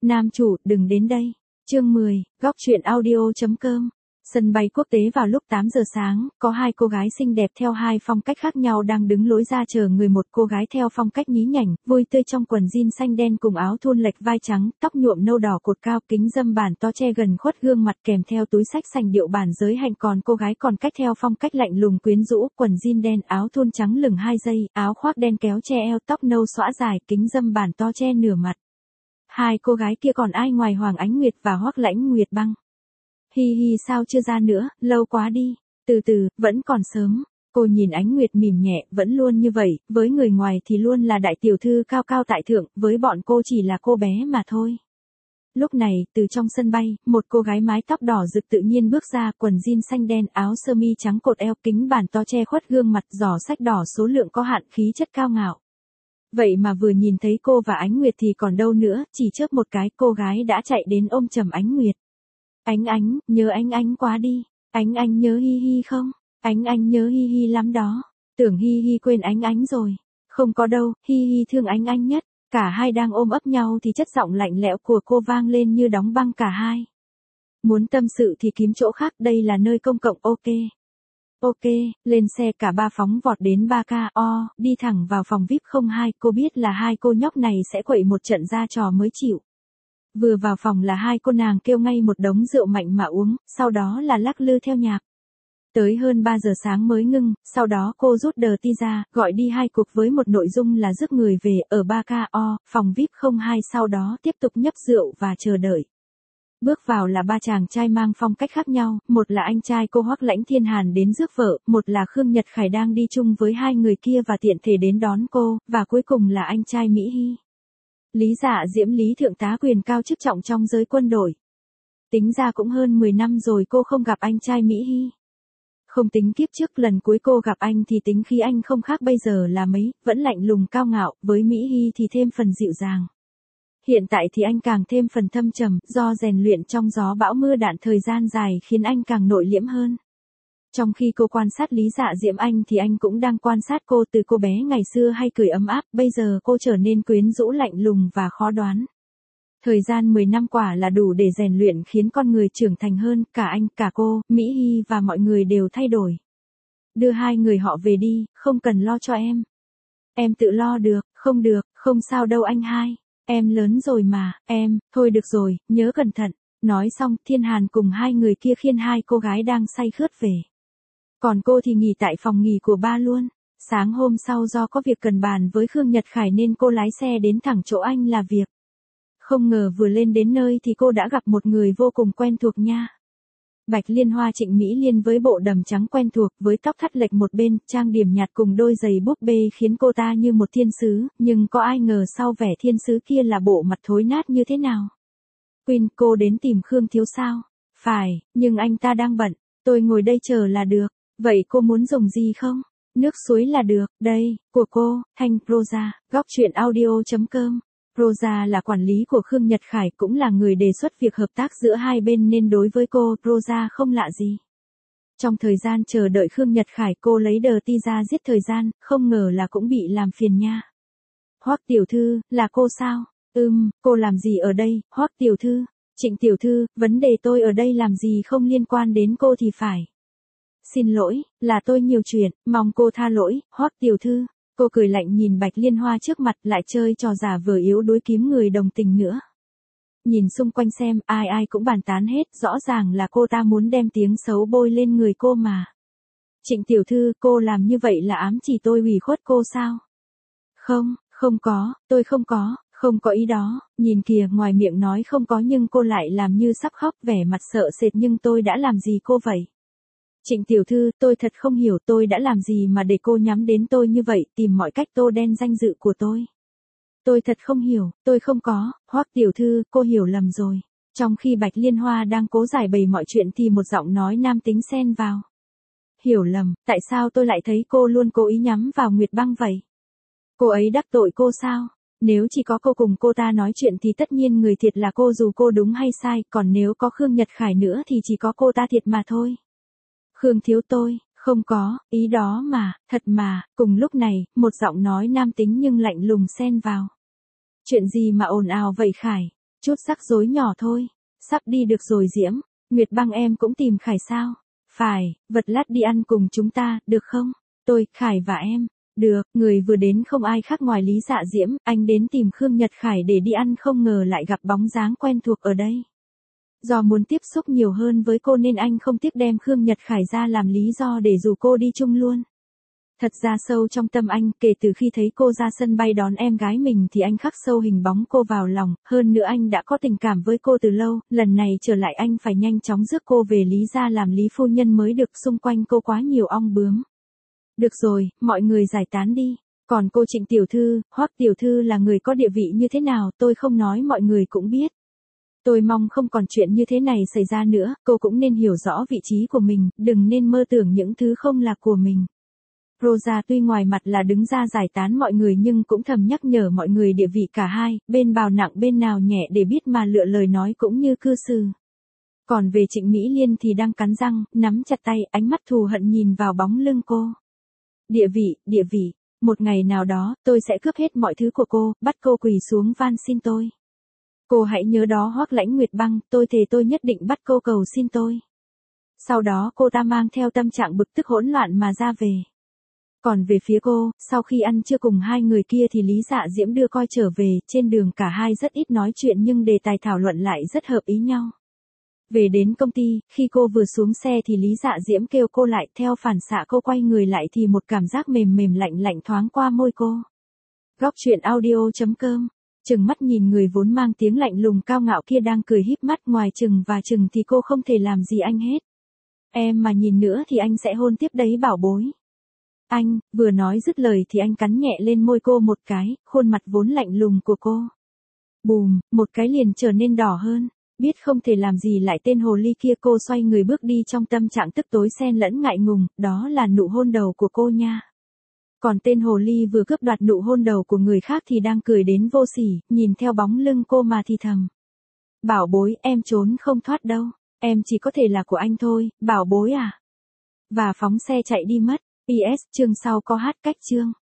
Nam chủ, đừng đến đây. Chương 10, góc truyện audio.com. Sân bay quốc tế vào lúc 8 giờ sáng, có hai cô gái xinh đẹp theo hai phong cách khác nhau đang đứng lối ra chờ người. Một cô gái theo phong cách nhí nhảnh, vui tươi trong quần jean xanh đen cùng áo thun lệch vai trắng, tóc nhuộm nâu đỏ cột cao, kính râm bản to che gần khuất gương mặt kèm theo túi xách sành điệu bản giới hạnh. Còn cô gái còn cách theo phong cách lạnh lùng quyến rũ, quần jean đen, áo thun trắng lửng 2 giây, áo khoác đen kéo che eo, tóc nâu xõa dài, kính râm bản to che nửa mặt. Hai cô gái kia còn ai ngoài Hoàng Ánh Nguyệt và Hoắc Lãnh Nguyệt Băng? Hi hi, sao chưa ra nữa, lâu quá đi. Từ từ, vẫn còn sớm. Cô nhìn Ánh Nguyệt mỉm nhẹ, vẫn luôn như vậy, với người ngoài thì luôn là đại tiểu thư cao cao tại thượng, với bọn cô chỉ là cô bé mà thôi. Lúc này, từ trong sân bay, một cô gái mái tóc đỏ rực tự nhiên bước ra, quần jean xanh đen, áo sơ mi trắng cột eo, kính bản to che khuất gương mặt, giỏ sách đỏ số lượng có hạn, khí chất cao ngạo. Vậy mà vừa nhìn thấy cô và Ánh Nguyệt thì còn đâu nữa, chỉ chớp một cái cô gái đã chạy đến ôm chầm Ánh Nguyệt. Ánh, nhớ anh quá đi. Anh nhớ Hi Hi không? Anh nhớ Hi Hi lắm đó. Tưởng Hi Hi quên anh rồi. Không có đâu, Hi Hi thương anh nhất. Cả hai đang ôm ấp nhau thì chất giọng lạnh lẽo của cô vang lên như đóng băng cả hai. Muốn tâm sự thì kiếm chỗ khác, đây là nơi công cộng. Ok, lên xe cả ba phóng vọt đến 3KO, đi thẳng vào phòng VIP 02, cô biết là hai cô nhóc này sẽ quậy một trận ra trò mới chịu. Vừa vào phòng là hai cô nàng kêu ngay một đống rượu mạnh mà uống, sau đó là lắc lư theo nhạc. Tới hơn 3 giờ sáng mới ngưng, sau đó cô rút đờ ti ra, gọi đi 2 cuộc với một nội dung là rước người về, ở 3KO, phòng VIP 02, sau đó tiếp tục nhấp rượu và chờ đợi. Bước vào là 3 chàng trai mang phong cách khác nhau, một là anh trai cô Hoắc Lãnh Thiên Hàn đến rước vợ, một là Khương Nhật Khải đang đi chung với hai người kia và tiện thể đến đón cô, và cuối cùng là anh trai Mỹ Hy. Lý Dạ Diễm, Lý thượng tá quyền cao chức trọng trong giới quân đội. Tính ra cũng hơn 10 năm rồi cô không gặp anh trai Mỹ Hy. Không tính kiếp trước lần cuối cô gặp anh thì tính khí anh không khác bây giờ là mấy, vẫn lạnh lùng cao ngạo, với Mỹ Hy thì thêm phần dịu dàng. Hiện tại thì anh càng thêm phần thâm trầm, do rèn luyện trong gió bão mưa đạn thời gian dài khiến anh càng nội liễm hơn. Trong khi cô quan sát Lý Dạ Diễm anh thì anh cũng đang quan sát cô, từ cô bé ngày xưa hay cười ấm áp, bây giờ cô trở nên quyến rũ lạnh lùng và khó đoán. Thời gian 10 năm quả là đủ để rèn luyện khiến con người trưởng thành hơn, cả anh, cả cô, Mỹ Hy và mọi người đều thay đổi. Đưa hai người họ về đi, không cần lo cho em. Em tự lo được, không sao đâu anh hai. Em lớn rồi mà, thôi được rồi, nhớ cẩn thận. Nói xong, Thiên Hàn cùng hai người kia khiêng hai cô gái đang say khướt về. Còn cô thì nghỉ tại phòng nghỉ của ba luôn. Sáng hôm sau do có việc cần bàn với Khương Nhật Khải nên cô lái xe đến thẳng chỗ anh là việc. Không ngờ vừa lên đến nơi thì cô đã gặp một người vô cùng quen thuộc nha. Bạch Liên Hoa Trịnh Mỹ Liên với bộ đầm trắng quen thuộc, với tóc thắt lệch một bên, trang điểm nhạt cùng đôi giày búp bê khiến cô ta như một thiên sứ, nhưng có ai ngờ sau vẻ thiên sứ kia là bộ mặt thối nát như thế nào. Queen, cô đến tìm Khương thiếu sao? Phải, nhưng anh ta đang bận, tôi ngồi đây chờ là được. Vậy cô muốn dùng gì không? Nước suối là được, đây, của cô, Thanh Rosa, góc truyện audio.com. Rosa là quản lý của Khương Nhật Khải, cũng là người đề xuất việc hợp tác giữa hai bên nên đối với cô, Rosa không lạ gì. Trong thời gian chờ đợi Khương Nhật Khải cô lấy đờ ti ra giết thời gian, không ngờ là cũng bị làm phiền nha. Hoắc tiểu thư, là cô sao? Cô làm gì ở đây, Hoắc tiểu thư? Trịnh tiểu thư, vấn đề tôi ở đây làm gì không liên quan đến cô thì phải. Xin lỗi, là tôi nhiều chuyện, mong cô tha lỗi, Hoắc tiểu thư. Cô cười lạnh nhìn Bạch Liên Hoa trước mặt, lại chơi trò giả vờ yếu đuối kiếm người đồng tình nữa. Nhìn xung quanh xem, ai cũng bàn tán hết, rõ ràng là cô ta muốn đem tiếng xấu bôi lên người cô mà. Trịnh tiểu thư, cô làm như vậy là ám chỉ tôi ủy khuất cô sao? Không có, tôi không có ý đó, nhìn kìa, ngoài miệng nói không có nhưng cô lại làm như sắp khóc, vẻ mặt sợ sệt, nhưng tôi đã làm gì cô vậy? Trịnh tiểu thư, tôi thật không hiểu tôi đã làm gì mà để cô nhắm đến tôi như vậy, tìm mọi cách tô đen danh dự của tôi. Tôi thật không hiểu, tôi không có, Hoắc tiểu thư, cô hiểu lầm rồi. Trong khi Bạch Liên Hoa đang cố giải bày mọi chuyện thì một giọng nói nam tính xen vào. Hiểu lầm, tại sao tôi lại thấy cô luôn cố ý nhắm vào Nguyệt Băng vậy? Cô ấy đắc tội cô sao? Nếu chỉ có cô cùng cô ta nói chuyện thì tất nhiên người thiệt là cô dù cô đúng hay sai, còn nếu có Khương Nhật Khải nữa thì chỉ có cô ta thiệt mà thôi. Khương thiếu tôi, không có, ý đó mà, thật mà. Cùng lúc này, một giọng nói nam tính nhưng lạnh lùng xen vào. Chuyện gì mà ồn ào vậy Khải? Chút rắc rối nhỏ thôi. Sắp đi được rồi Diễm. Nguyệt Băng em cũng tìm Khải sao? Phải, vật lát đi ăn cùng chúng ta, được không? Tôi, Khải và em. Được, người vừa đến không ai khác ngoài Lý Dạ Diễm, anh đến tìm Khương Nhật Khải để đi ăn không ngờ lại gặp bóng dáng quen thuộc ở đây. Do muốn tiếp xúc nhiều hơn với cô nên anh không tiếc đem Khương Nhật Khải ra làm lý do để rủ cô đi chung luôn. Thật ra sâu trong tâm anh, kể từ khi thấy cô ra sân bay đón em gái mình thì anh khắc sâu hình bóng cô vào lòng, hơn nữa anh đã có tình cảm với cô từ lâu, lần này trở lại anh phải nhanh chóng rước cô về Lý gia làm Lý phu nhân mới được, xung quanh cô quá nhiều ong bướm. Được rồi, mọi người giải tán đi. Còn cô Trịnh tiểu thư, Hoắc tiểu thư là người có địa vị như thế nào, tôi không nói mọi người cũng biết. Tôi mong không còn chuyện như thế này xảy ra nữa, cô cũng nên hiểu rõ vị trí của mình, đừng nên mơ tưởng những thứ không là của mình. Rosa tuy ngoài mặt là đứng ra giải tán mọi người nhưng cũng thầm nhắc nhở mọi người địa vị cả hai, bên bào nặng bên nào nhẹ để biết mà lựa lời nói cũng như cư xử. Còn về Trịnh Mỹ Liên thì đang cắn răng, nắm chặt tay, ánh mắt thù hận nhìn vào bóng lưng cô. Địa vị, một ngày nào đó, tôi sẽ cướp hết mọi thứ của cô, bắt cô quỳ xuống van xin tôi. Cô hãy nhớ đó Hoắc Lãnh Nguyệt Băng, tôi thề tôi nhất định bắt cô cầu xin tôi. Sau đó cô ta mang theo tâm trạng bực tức hỗn loạn mà ra về. Còn về phía cô, sau khi ăn trưa cùng hai người kia thì Lý Dạ Diễm đưa coi trở về, trên đường cả hai rất ít nói chuyện nhưng đề tài thảo luận lại rất hợp ý nhau. Về đến công ty, khi cô vừa xuống xe thì Lý Dạ Diễm kêu cô lại, theo phản xạ cô quay người lại thì một cảm giác mềm mềm lạnh lạnh thoáng qua môi cô. Góc truyện audio.com. Chừng mắt nhìn người vốn mang tiếng lạnh lùng cao ngạo kia đang cười híp mắt, ngoài chừng và chừng thì cô không thể làm gì anh hết. Em mà nhìn nữa thì anh sẽ hôn tiếp đấy bảo bối. Anh, vừa nói dứt lời thì anh cắn nhẹ lên môi cô một cái, khuôn mặt vốn lạnh lùng của cô. Bùm, một cái liền trở nên đỏ hơn. Biết không thể làm gì lại tên hồ ly kia, cô xoay người bước đi trong tâm trạng tức tối xen lẫn ngại ngùng, đó là nụ hôn đầu của cô nha. Còn tên hồ ly vừa cướp đoạt nụ hôn đầu của người khác thì đang cười đến vô sỉ, nhìn theo bóng lưng cô mà thì thầm. Bảo bối, em trốn không thoát đâu, em chỉ có thể là của anh thôi, bảo bối à. Và phóng xe chạy đi mất. PS, chương sau có hát cách chương.